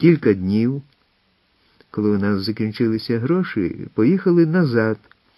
кілька днів, коли у нас закінчилися гроші, поїхали назад,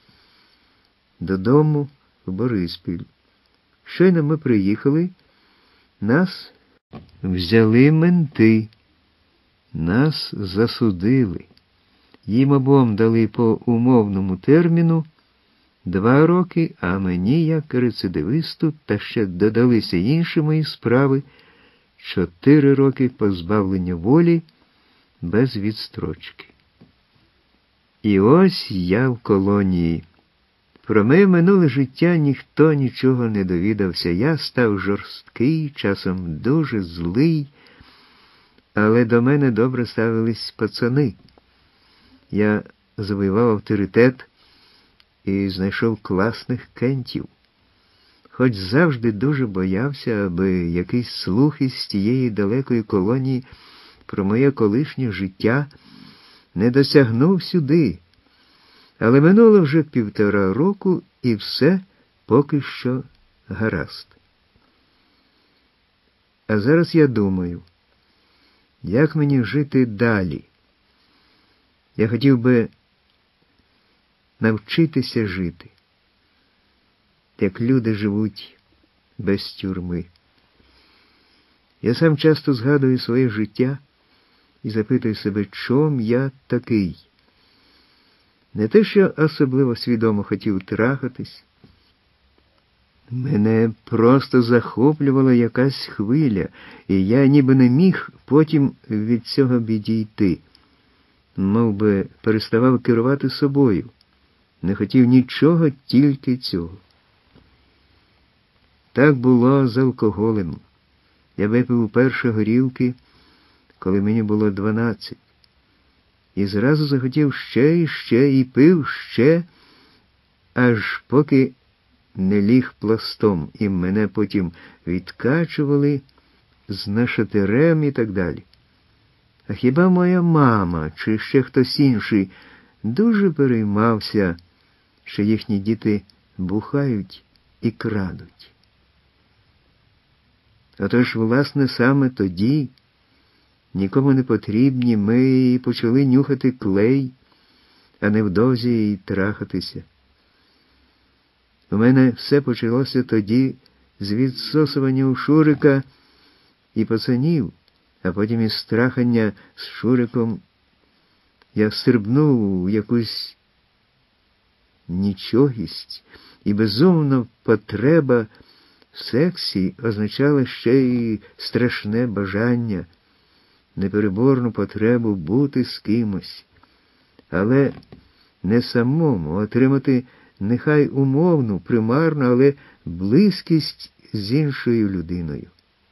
додому в Бориспіль. Щойно ми приїхали, нас взяли менти, нас засудили. Їм обом дали по умовному терміну 2 роки, а мені, як рецидивисту, та ще додалися інші мої справи, 4 роки позбавлення волі без відстрочки. І ось я в колонії. Про моє минуле життя ніхто нічого не довідався. Я став жорсткий, часом дуже злий, але до мене добре ставились пацани. Я завоював авторитет і знайшов класних кентів. Хоч завжди дуже боявся, аби якийсь слух із тієї далекої колонії про моє колишнє життя не досягнув сюди. Але минуло вже 1,5 року, і все поки що гаразд. А зараз я думаю, як мені жити далі? Я хотів би навчитися жити, як люди живуть без тюрми. Я сам часто згадую своє життя і запитую себе, чом я такий. Не те, що особливо свідомо хотів трахатись. Мене просто захоплювала якась хвиля, і я ніби не міг потім від цього відійти. Мов би переставав керувати собою. Не хотів нічого, тільки цього. Так було з алкоголем. Я випив уперше горілки, коли мені було 12. І зразу захотів ще і ще, і пив ще, аж поки не ліг пластом, і мене потім відкачували з нашатирем і так далі. А хіба моя мама чи ще хтось інший дуже переймався, що їхні діти бухають і крадуть? Отож, власне, саме тоді, нікому не потрібні, ми почали нюхати клей, а невдовзі й трахатися. У мене все почалося тоді з відсосування у Шурика і пацанів, а потім із страхання з Шуриком я стрибнув у якусь нічогість, і безумна потреба в сексі означала ще й страшне бажання, непереборну потребу бути з кимось, але не самому, отримати нехай умовну, примарну, але близькість з іншою людиною.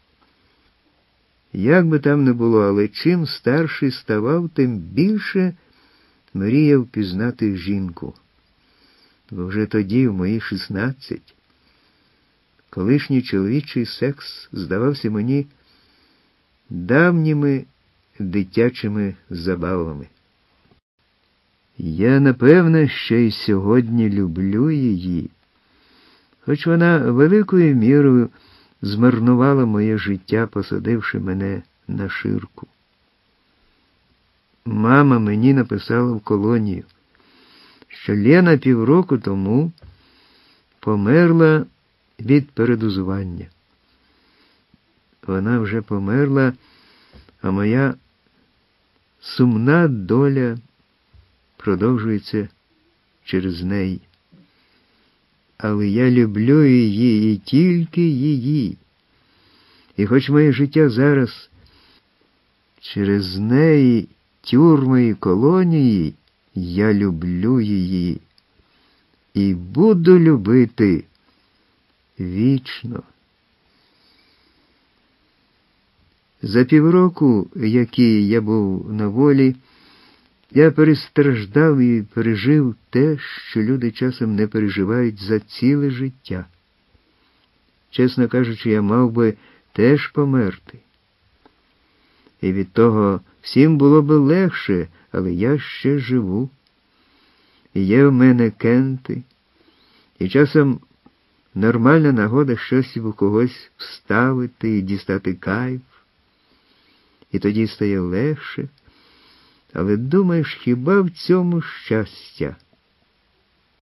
Як би там не було, але чим старший ставав, тим більше мріяв пізнати жінку. Бо вже тоді, в мої 16, колишній чоловічий секс здавався мені давніми дитячими забавами. Я, напевне, ще й сьогодні люблю її, хоч вона великою мірою змарнувала моє життя, посадивши мене на ширку. Мама мені написала в колонію, що Лена 1,5 року тому померла від передозування. Вона вже померла, а моя сумна доля продовжується через неї. Але я люблю її і тільки її. І хоч моє життя зараз через неї, тюрми і колонії, я люблю її і буду любити вічно. За 1,5 року, який я був на волі, я перестраждав і пережив те, що люди часом не переживають за ціле життя. Чесно кажучи, я мав би теж померти. І від того всім було би легше, але я ще живу. І є в мене кенти, і часом нормальна нагода щось у когось вставити і дістати кайф. і тоді стає легше. Але думаєш, хіба в цьому щастя?